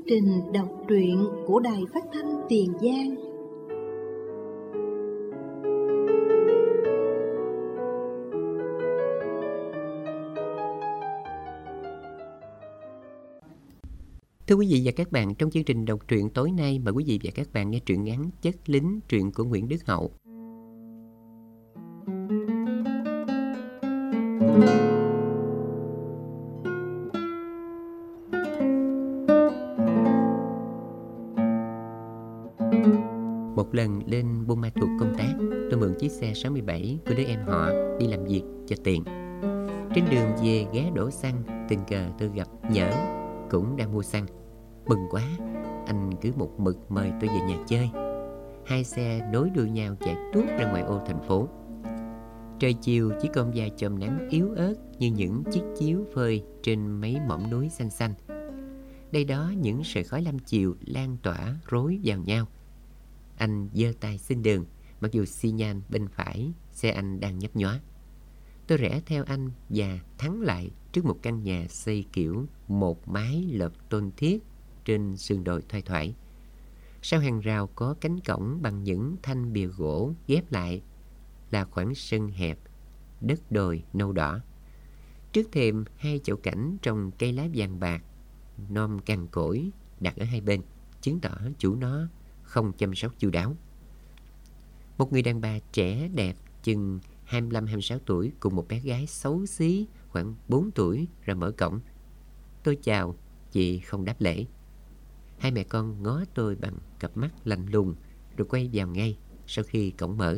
trình đọc truyện của Đài Phát thanh Tiền Giang. Thưa quý vị và các bạn, trong chương trình đọc truyện tối nay mời quý vị và các bạn nghe truyện ngắn Chất Lính, truyện của Nguyễn Đức Hậu. Một lần lên Buôn Ma Thuột công tác, tôi mượn chiếc xe 67 của đứa em họ đi làm việc cho tiền. Trên đường về ghé đổ xăng, tình cờ tôi gặp Nhỡ, cũng đang mua xăng. Mừng quá, anh cứ một mực mời tôi về nhà chơi. Hai xe nối đuôi nhau chạy tuốt ra ngoài ô thành phố. Trời chiều chỉ còn vài chòm nắng yếu ớt như những chiếc chiếu phơi trên mấy mỏm núi xanh xanh. Đây đó những sợi khói lam chiều lan tỏa rối vào nhau. Anh giơ tay xin đường, mặc dù xi nhan bên phải xe anh đang nhấp nhóa. Tôi rẽ theo anh và thắng lại trước một căn nhà xây kiểu một mái lợp tôn thiết trên sườn đồi thoai thoải. Sau hàng rào có cánh cổng bằng những thanh bìa gỗ ghép lại là khoảng sân hẹp, đất đồi nâu đỏ. Trước thềm hai chậu cảnh trồng cây lá vàng bạc, non cằn cỗi đặt ở hai bên, chứng tỏ chủ nó không chăm sóc chu đáo. Một người đàn bà trẻ đẹp chừng 25-26 tuổi cùng một bé gái xấu xí khoảng 4 tuổi ra mở cổng. Tôi chào, chị không đáp lễ. Hai mẹ con ngó tôi bằng cặp mắt lạnh lùng rồi quay vào ngay sau khi cổng mở.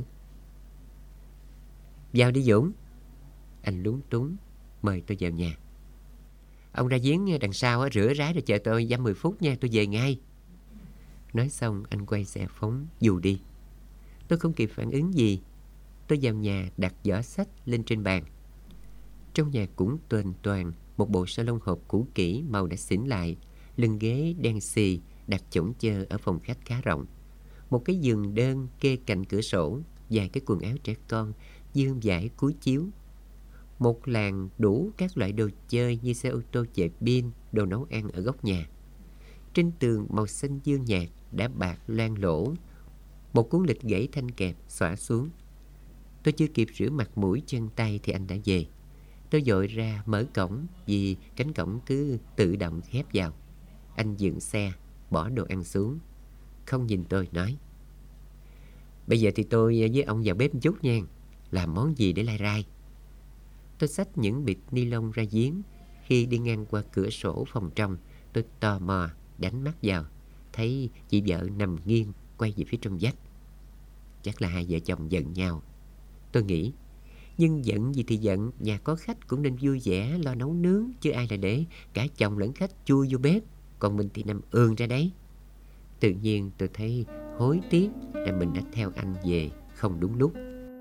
Vào đi Dũng. Anh lúng túng mời tôi vào nhà. Ông ra giếng đằng sau rửa rái rồi chờ tôi dăm 10 phút nha, tôi về ngay. Nói xong anh quay xe phóng dù đi. Tôi không kịp phản ứng gì. Tôi vào nhà đặt giỏ sách lên trên bàn. Trong nhà cũng tuềnh toàng một bộ salon hộp cũ kỹ màu đã xỉn lại, lưng ghế đen xì đặt chổng chơ ở phòng khách khá rộng. Một cái giường đơn kê cạnh cửa sổ, vài cái quần áo trẻ con dương dải cúi chiếu. Một làn đủ các loại đồ chơi như xe ô tô chạy pin, đồ nấu ăn ở góc nhà. Trên tường màu xanh dương nhạt đã bạc loang lỗ, một cuốn lịch gãy thanh kẹp xõa xuống. Tôi chưa kịp rửa mặt mũi chân tay thì anh đã về. Tôi vội ra mở cổng vì cánh cổng cứ tự động khép vào. Anh dừng xe, bỏ đồ ăn xuống, không nhìn tôi nói: Bây giờ thì tôi với ông vào bếp một chút nha. Làm món gì để lai rai? Tôi xách những bịch ni lông ra giếng. Khi đi ngang qua cửa sổ phòng trong, tôi tò mò đánh mắt vào, thấy chị vợ nằm nghiêng quay về phía trong vách. Chắc là hai vợ chồng giận nhau, tôi nghĩ. Nhưng giận gì thì giận, nhà có khách cũng nên vui vẻ lo nấu nướng, chứ ai là để cả chồng lẫn khách chui vô bếp, còn mình thì nằm ườn ra đấy. Tự nhiên tôi thấy hối tiếc là mình đã theo anh về không đúng lúc.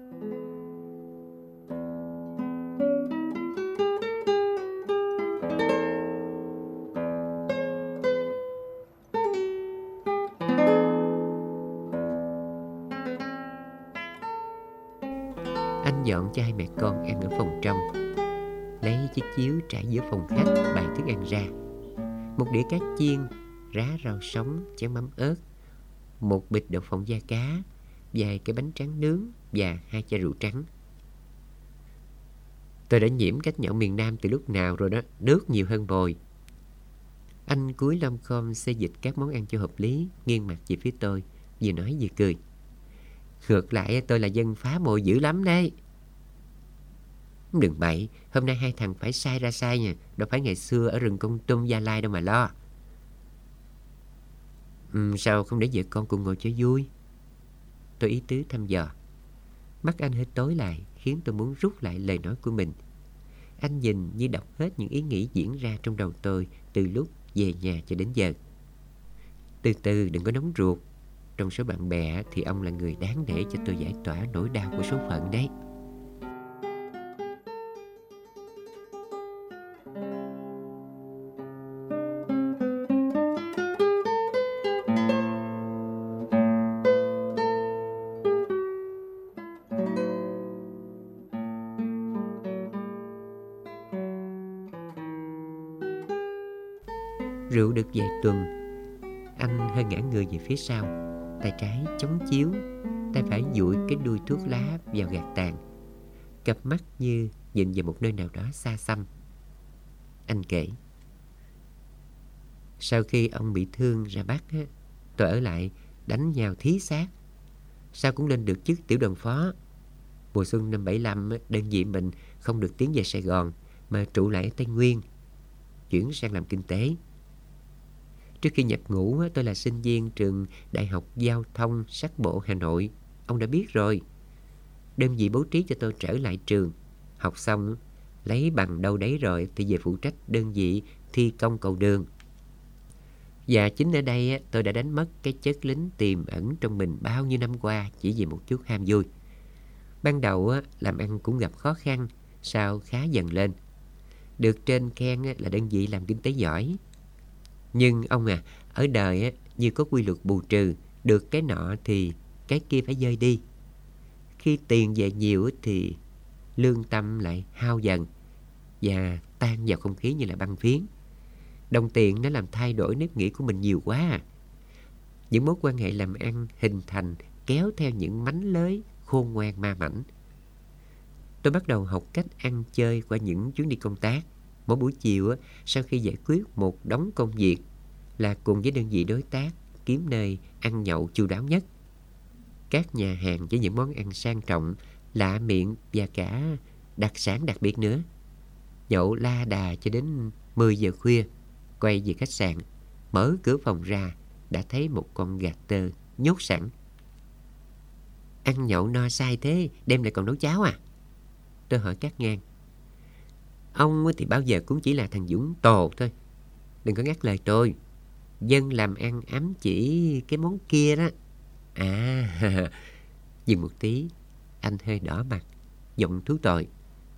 Anh dọn cho hai mẹ con ăn ở phòng trong, lấy chiếc chiếu trải giữa phòng khách bày thức ăn ra. Một đĩa cá chiên, rá rau sống, chén mắm ớt, một bịch đậu phộng da cá, vài cái bánh tráng nướng và 2 chai rượu trắng. Tôi đã nhiễm cách nhậu miền Nam từ lúc nào rồi đó, nước nhiều hơn bồi. Anh cúi lom khom xê dịch các món ăn cho hợp lý, nghiêng mặt về phía tôi, vừa nói vừa cười. Ngược lại tôi là dân phá mồi dữ lắm đấy. Đừng bậy, hôm nay hai thằng phải sai ra sai nha, đâu phải ngày xưa ở rừng Kon Tum Gia Lai đâu mà lo. Sao không để vợ con cùng ngồi cho vui? Tôi ý tứ thăm dò. Mắt anh hơi tối lại, khiến tôi muốn rút lại lời nói của mình. Anh nhìn như đọc hết những ý nghĩ diễn ra trong đầu tôi từ lúc về nhà cho đến giờ. Từ từ, đừng có nóng ruột. Trong số bạn bè thì ông là người đáng để cho tôi giải tỏa nỗi đau của số phận đấy. Rượu được vài tuần, Anh hơi ngả người về phía sau, tay trái chống chiếu, tay phải dụi cái đuôi thuốc lá vào gạt tàn, cặp mắt như nhìn về một nơi nào đó xa xăm. Anh kể: sau khi ông bị thương ra Bắc, tôi ở lại đánh nhau thí sát, sao cũng lên được chức tiểu đoàn phó. Mùa xuân năm 75, đơn vị mình không được tiến về Sài Gòn mà trụ lại ở Tây Nguyên, chuyển sang làm kinh tế. Trước khi nhập ngũ, tôi là sinh viên trường Đại học Giao thông Sắc bộ Hà Nội. Ông đã biết rồi. Đơn vị bố trí cho tôi trở lại trường. Học xong, lấy bằng đâu đấy rồi thì về phụ trách đơn vị thi công cầu đường. Và chính ở đây tôi đã đánh mất cái chất lính tiềm ẩn trong mình bao nhiêu năm qua chỉ vì một chút ham vui. Ban đầu làm ăn cũng gặp khó khăn, sau khá dần lên. Được trên khen là đơn vị làm kinh tế giỏi. Nhưng ông à, ở đời như có quy luật bù trừ, được cái nọ thì cái kia phải dơi đi. Khi tiền về nhiều thì lương tâm lại hao dần và tan vào không khí như là băng phiến. Đồng tiền nó làm thay đổi nếp nghĩ của mình nhiều quá à. Những mối quan hệ làm ăn hình thành kéo theo những mánh lới khôn ngoan ma mảnh. Tôi bắt đầu học cách ăn chơi qua những chuyến đi công tác. Mỗi buổi chiều sau khi giải quyết một đống công việc là cùng với đơn vị đối tác kiếm nơi ăn nhậu chu đáo nhất. Các nhà hàng với những món ăn sang trọng, lạ miệng và cả đặc sản đặc biệt nữa. Nhậu la đà cho đến 10 giờ khuya. Quay về khách sạn, mở cửa phòng ra đã thấy một con gà tơ nhốt sẵn. Ăn nhậu no say thế, đêm lại còn nấu cháo à? Tôi hỏi cắt ngang. Ông thì bao giờ cũng chỉ là thằng Dũng Tồ thôi. Đừng có ngắt lời tôi. Dân làm ăn ám chỉ cái món kia đó. À, dừng một tí, anh hơi đỏ mặt, giọng thú tội.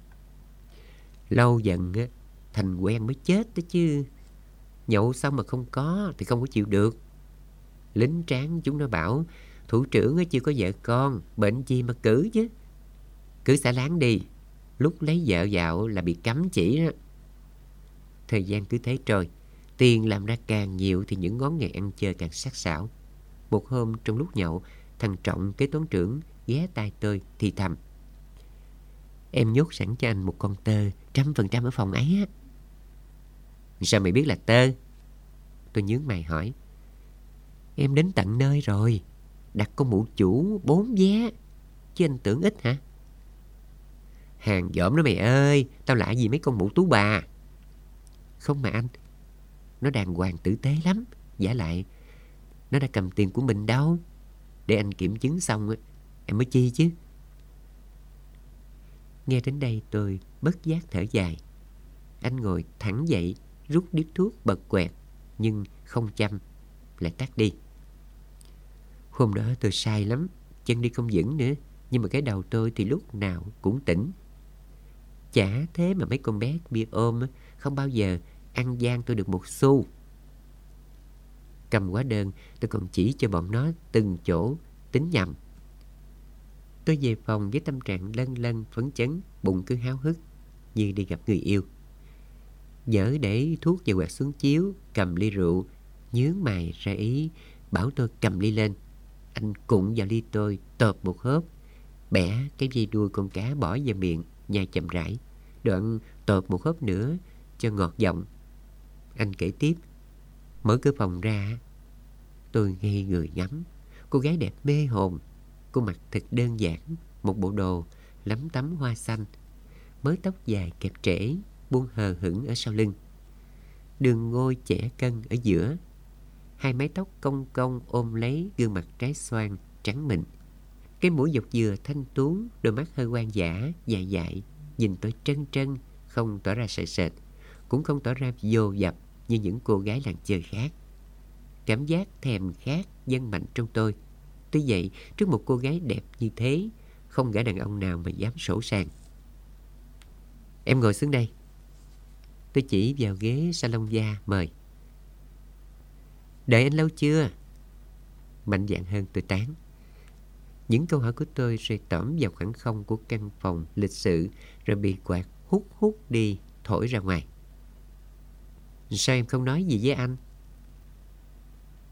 Lâu dần thành quen mới chết đó chứ. Nhậu xong mà không có thì không có chịu được. Lính tráng chúng nó bảo thủ trưởng chưa có vợ con, bệnh chi mà cử chứ. Cứ xả láng đi, lúc lấy vợ vào là bị cấm chỉ đó. Thời gian cứ thế trôi, tiền làm ra càng nhiều thì những ngón nghề ăn chơi càng sắc sảo. Một hôm trong lúc nhậu, thằng Trọng kế toán trưởng ghé tai tôi thì thầm: em nhốt sẵn cho anh một con tơ 100% ở phòng ấy á. Sao mày biết là tơ? Tôi nhướng mày hỏi. Em đến tận nơi rồi, đặt con mụ chủ 4 vé, chứ anh tưởng ít hả? Hàng dởm đó mày ơi, tao lạ gì mấy con mụ tú bà. Không mà anh, nó đàng hoàng tử tế lắm. Vả lại, nó đã cầm tiền của mình đâu. Để anh kiểm chứng xong em mới chi chứ. Nghe đến đây tôi bất giác thở dài. Anh ngồi thẳng dậy, rút điếu thuốc bật quẹt, nhưng không chăm, lại tắt đi. Hôm đó tôi sai lắm, chân đi không vững nữa, nhưng mà cái đầu tôi thì lúc nào cũng tỉnh. Chả thế mà mấy con bé bia ôm không bao giờ ăn gian tôi được một xu. Cầm hóa đơn, tôi còn chỉ cho bọn nó từng chỗ tính nhầm. Tôi về phòng với tâm trạng lân lân phấn chấn, bụng cứ háo hức như đi gặp người yêu. Nhỡ để thuốc và quẹt xuống chiếu, cầm ly rượu, nhướng mày ra ý bảo tôi cầm ly lên. Anh cụng vào ly tôi, tộp một hớp, bẻ cái dây đuôi con cá bỏ vào miệng, nhai chậm rãi, đoạn tộp một hớp nữa cho ngọt giọng. Anh kể tiếp. Mở cửa phòng ra, tôi ngây người ngắm. Cô gái đẹp mê hồn. Cô mặc thật đơn giản, một bộ đồ lấm tấm hoa xanh, mớ tóc dài kẹp trễ, buông hờ hững ở sau lưng, đường ngôi chẻ cân ở giữa, hai mái tóc cong cong ôm lấy gương mặt trái xoan trắng mịn. Cái mũi dọc dừa thanh tú, đôi mắt hơi quan dã dài dại, nhìn tôi trân trân, không tỏ ra sợ sệt, cũng không tỏ ra vô dập như những cô gái làng chơi khác. Cảm giác thèm khát dâng mạnh trong tôi. Tuy vậy, trước một cô gái đẹp như thế, không gã đàn ông nào mà dám sổ sàng. Em ngồi xuống đây. Tôi chỉ vào ghế salon da mời. Đợi anh lâu chưa? Mạnh dạn hơn tôi tán. Những câu hỏi của tôi rơi tỏm vào khoảng không của căn phòng lịch sự, rồi bị quạt hút đi, thổi ra ngoài. Sao em không nói gì với anh?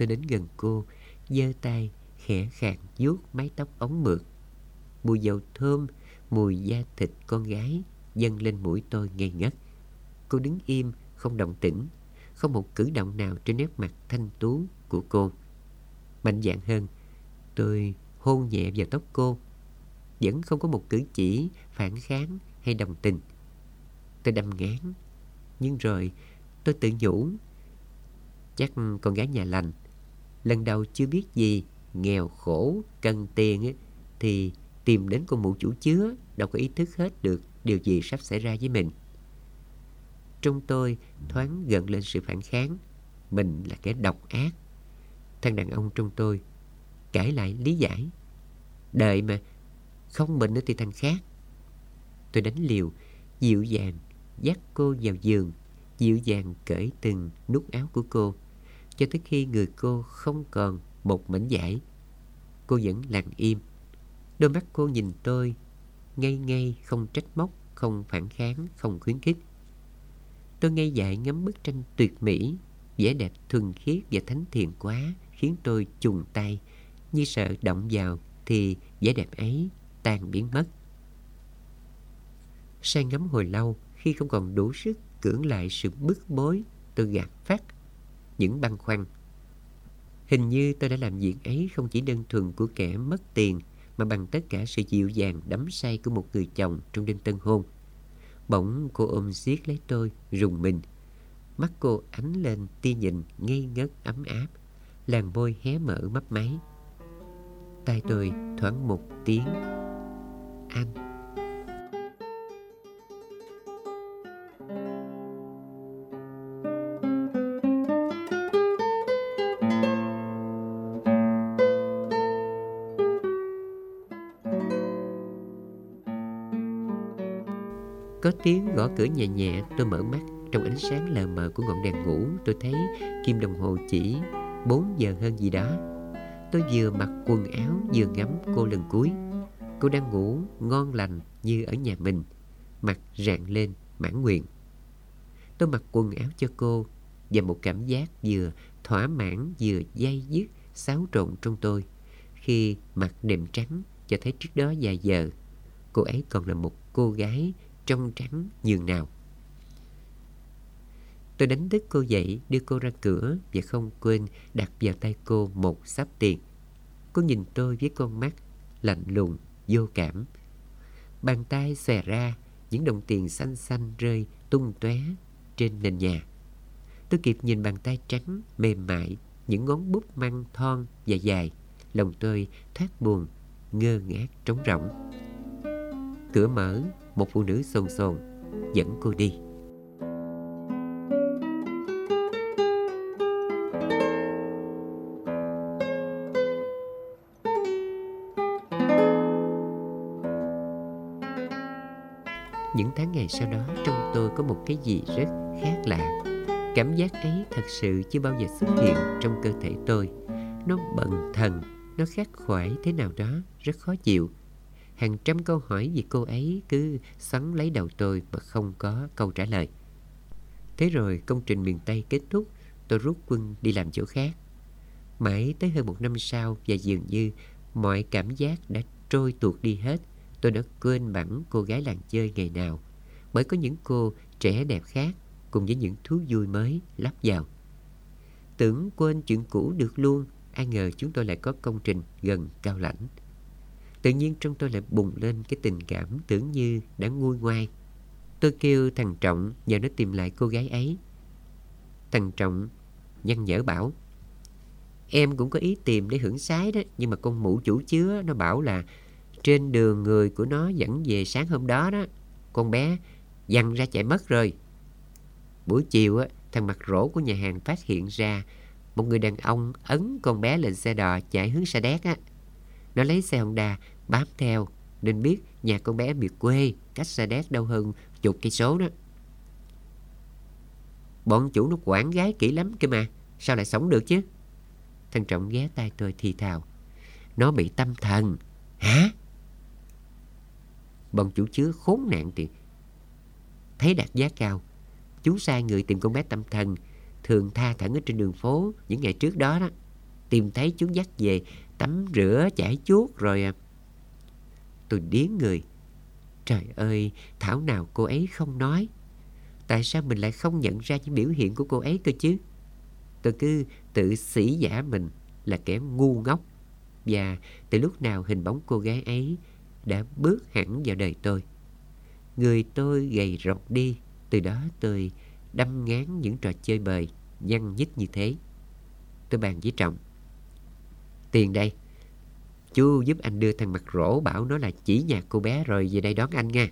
Tôi đến gần cô, giơ tay khẽ khàng vuốt mái tóc ống mượt. Mùi dầu thơm, mùi da thịt con gái dâng lên mũi tôi ngây ngất. Cô đứng im, không động tĩnh, không một cử động nào trên nét mặt thanh tú của cô. Mạnh dạn hơn, tôi hôn nhẹ vào tóc cô. Vẫn không có một cử chỉ phản kháng hay đồng tình. Tôi đâm ngán, nhưng rồi tôi tự nhủ, chắc con gái nhà lành, lần đầu chưa biết gì, nghèo khổ, cần tiền ấy, thì tìm đến con mụ chủ chứa, đâu có ý thức hết được điều gì sắp xảy ra với mình. Trong tôi thoáng gợn lên sự phản kháng. Mình là kẻ độc ác. Thằng đàn ông trong tôi cãi lại lý giải. Đời mà, không mình thì thằng khác. Tôi đánh liều, dịu dàng dắt cô vào giường, dịu dàng cởi từng nút áo của cô, cho tới khi người cô không còn một mảnh vải. Cô vẫn lặng im. Đôi mắt cô nhìn tôi ngây ngây, không trách móc, không phản kháng, không khuyến khích. Tôi ngây dại ngắm bức tranh tuyệt mỹ, vẻ đẹp thuần khiết và thánh thiện quá, khiến tôi chùng tay, như sợ động vào thì vẻ đẹp ấy tan biến mất. Say ngắm hồi lâu, khi không còn đủ sức cưỡng lại sự bức bối, tôi gạt phắt những băn khoăn. Hình như tôi đã làm việc ấy không chỉ đơn thuần của kẻ mất tiền, mà bằng tất cả sự dịu dàng đắm say của một người chồng trong đêm tân hôn. Bỗng cô ôm siết lấy tôi, rùng mình. Mắt cô ánh lên tia nhìn ngây ngất ấm áp, làn môi hé mở mấp máy. Tai tôi thoáng một tiếng anh. Có tiếng gõ cửa nhẹ nhẹ, tôi mở mắt. Trong ánh sáng lờ mờ của ngọn đèn ngủ, tôi thấy kim đồng hồ chỉ 4 giờ hơn gì đó. Tôi vừa mặc quần áo vừa ngắm cô lần cuối. Cô đang ngủ ngon lành như ở nhà mình, mặt rạng lên mãn nguyện. Tôi mặc quần áo cho cô, và một cảm giác vừa thỏa mãn vừa day dứt xáo trộn trong tôi khi mặc đệm trắng cho thấy trước đó vài giờ cô ấy còn là một cô gái trong trắng nhường nào. Tôi đánh thức cô dậy, đưa cô ra cửa và không quên đặt vào tay cô một xấp tiền. Cô nhìn tôi với con mắt lạnh lùng, vô cảm. Bàn tay xòe ra, những đồng tiền xanh xanh rơi tung tóe trên nền nhà. Tôi kịp nhìn bàn tay trắng, mềm mại, những ngón bút măng thon và dài. Lòng tôi thoát buồn, ngơ ngác trống rỗng. Cửa mở, một phụ nữ xồn xồn dẫn cô đi. Những tháng ngày sau đó, trong tôi có một cái gì rất khác lạ. Cảm giác ấy thật sự chưa bao giờ xuất hiện trong cơ thể tôi. Nó bần thần, nó khắc khoải thế nào đó, rất khó chịu. Hàng trăm câu hỏi về cô ấy cứ xoắn lấy đầu tôi mà không có câu trả lời. Thế rồi công trình miền Tây kết thúc, tôi rút quân đi làm chỗ khác. Mãi tới hơn 1 năm sau, và dường như mọi cảm giác đã trôi tuột đi hết, tôi đã quên bẵng cô gái làng chơi ngày nào, bởi có những cô trẻ đẹp khác cùng với những thú vui mới lắp vào. Tưởng quên chuyện cũ được luôn, ai ngờ chúng tôi lại có công trình gần Cao Lãnh. Tự nhiên trong tôi lại bùng lên cái tình cảm tưởng như đã nguôi ngoai. Tôi kêu thằng Trọng nhờ nó tìm lại cô gái ấy. Thằng Trọng nhăn nhở bảo: em cũng có ý tìm để hưởng sái đó, nhưng mà con mụ chủ chứa nó bảo là trên đường người của nó dẫn về sáng hôm đó đó, con bé văng ra chạy mất rồi. Buổi chiều á, thằng mặt rỗ của nhà hàng phát hiện ra một người đàn ông ấn con bé lên xe đò chạy hướng Sa Đéc á. Nó lấy xe Honda bám theo, nên biết nhà con bé miệt quê, cách Sa Đéc đâu hơn chục cây số đó. Bọn chủ nó quản gái kỹ lắm cơ mà, sao lại sống được chứ? Thằng Trọng ghé tai tôi thì thào: nó bị tâm thần. Hả? Bọn chủ chứa khốn nạn thì thấy đạt giá cao, chúng sai người tìm con bé tâm thần, thường tha thẩn ở trên đường phố những ngày trước đó đó. tìm thấy chúng dắt về tắm rửa chải chuốt rồi Tôi điếng người. Trời ơi, thảo nào cô ấy không nói. Tại sao mình lại không nhận ra những biểu hiện của cô ấy cơ chứ? Tôi cứ tự sĩ giả mình là kẻ ngu ngốc. Và từ lúc nào hình bóng cô gái ấy đã bước hẳn vào đời tôi. Người tôi gầy rộc đi. Từ đó tôi đâm ngán những trò chơi bời nhăn nhít như thế. Tôi bàn với Trọng: tiền đây, chú giúp anh đưa thằng mặt rỗ, bảo nó là chỉ nhà cô bé rồi về đây đón anh nha.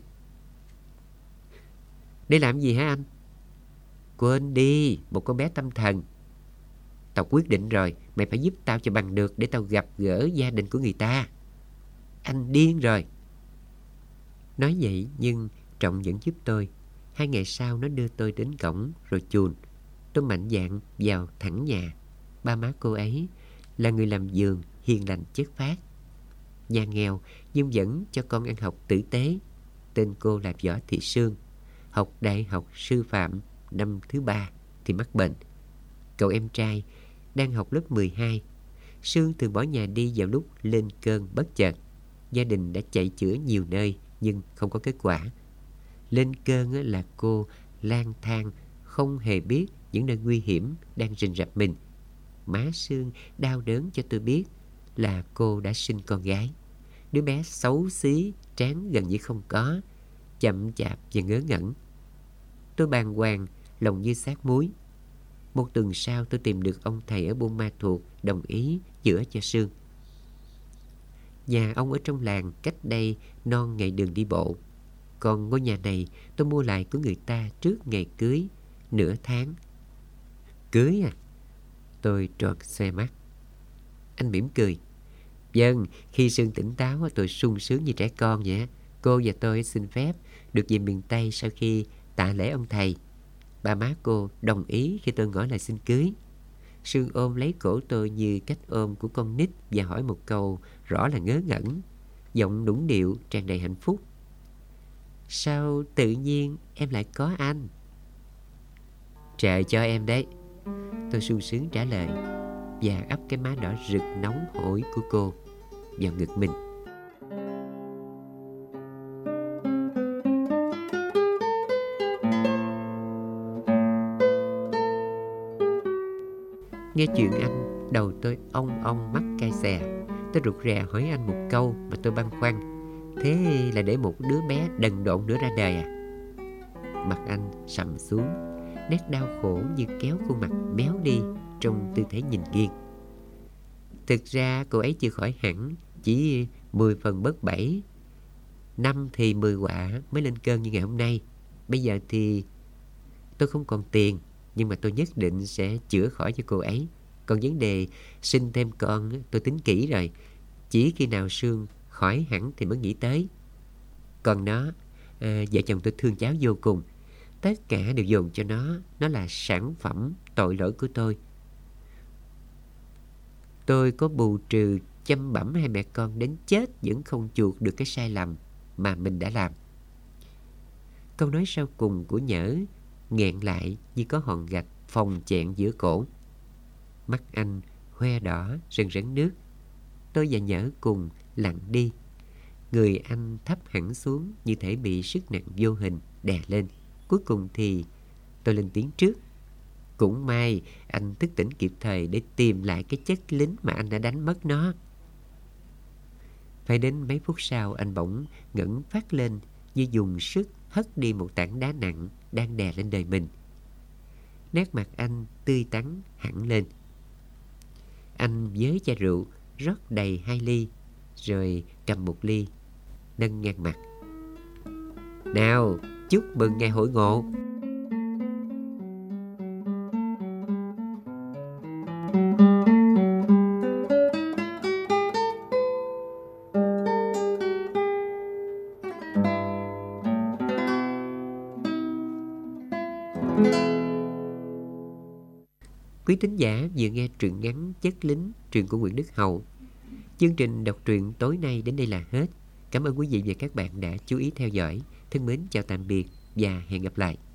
Để làm gì hả anh? Quên đi, một con bé tâm thần. Tao quyết định rồi, mày phải giúp tao cho bằng được để tao gặp gỡ gia đình của người ta. Anh điên rồi. Nói vậy nhưng Trọng vẫn giúp tôi. 2 ngày sau nó đưa tôi đến cổng rồi chùn. Tôi mạnh dạn vào thẳng nhà. Ba má cô ấy là người làm vườn hiền lành chất phác. Nhà nghèo nhưng vẫn cho con ăn học tử tế. Tên cô là Võ Thị Sương. Học đại học sư phạm năm thứ 3 thì mắc bệnh. Cậu em trai đang học lớp 12. Sương thường bỏ nhà đi vào lúc lên cơn bất chợt. Gia đình đã chạy chữa nhiều nơi nhưng không có kết quả. Lên cơn là cô lang thang, không hề biết những nơi nguy hiểm đang rình rập mình. Má Sương đau đớn cho tôi biết là cô đã sinh con gái. Đứa bé xấu xí, trán gần như không có, chậm chạp và ngớ ngẩn. Tôi bàng hoàng, lòng như xác muối. 1 tuần sau tôi tìm được ông thầy ở Buôn Ma Thuột đồng ý chữa cho Sương. Nhà ông ở trong làng, cách đây non ngày đường đi bộ. Còn ngôi nhà này tôi mua lại của người ta trước ngày cưới nửa tháng. Cưới à? Tôi tròn xoe mắt. Anh mỉm cười. Vâng, khi Sương tỉnh táo tôi sung sướng như trẻ con vậy. Cô và tôi xin phép được về miền Tây sau khi tạ lễ ông thầy. Ba má cô đồng ý khi tôi ngỏ lời xin cưới. Sương ôm lấy cổ tôi như cách ôm của con nít và hỏi một câu rõ là ngớ ngẩn, giọng nũng điệu tràn đầy hạnh phúc. Sao tự nhiên em lại có anh? Trời cho em đấy. Tôi sung sướng trả lời và ấp cái má đỏ rực nóng hổi của cô vào ngực mình. Nghe chuyện anh, đầu tôi ong ong mắc cay xè. Tôi rụt rè hỏi anh một câu mà tôi băn khoăn. Thế là để một đứa bé đần độn nữa ra đời à? Mặt anh sầm xuống, nét đau khổ như kéo khuôn mặt béo đi trong tư thế nhìn nghiêng. Thực ra cô ấy chưa khỏi hẳn, chỉ 10 phần bớt 7. 5 thì 10 quả mới lên cơn như ngày hôm nay. Bây giờ thì tôi không còn tiền, nhưng mà tôi nhất định sẽ chữa khỏi cho cô ấy. Còn vấn đề sinh thêm con tôi tính kỹ rồi. Chỉ khi nào Sương khỏi hẳn thì mới nghĩ tới. Còn nó, vợ chồng tôi thương cháu vô cùng. Tất cả đều dồn cho nó. Nó là sản phẩm tội lỗi của tôi. Tôi có bù trừ chăm bẵm hai mẹ con đến chết vẫn không chuộc được cái sai lầm mà mình đã làm. Câu nói sau cùng của Nhỡ nghẹn lại như có hòn gạch phồng chẹn giữa cổ. Mắt anh hoe đỏ rần rấn nước. Tôi và Nhỡ cùng lặng đi. Người anh thấp hẳn xuống như thể bị sức nặng vô hình đè lên. Cuối cùng thì tôi lên tiếng trước. Cũng may anh thức tỉnh kịp thời để tìm lại cái chất lính mà anh đã đánh mất nó. Phải đến mấy phút sau anh bỗng ngẩng phát lên như dùng sức hất đi một tảng đá nặng đang đè lên đời mình. Nét mặt anh tươi tắn hẳn lên. Anh với chai rượu rót đầy 2 ly, rồi cầm một ly nâng ngang mặt. Nào, chúc mừng ngày hội ngộ. Quý thính giả vừa nghe truyện ngắn Chất Lính, truyện của Nguyễn Đức Hậu. Chương trình đọc truyện tối nay đến đây là hết. Cảm ơn quý vị và các bạn đã chú ý theo dõi. Thân mến chào tạm biệt và hẹn gặp lại.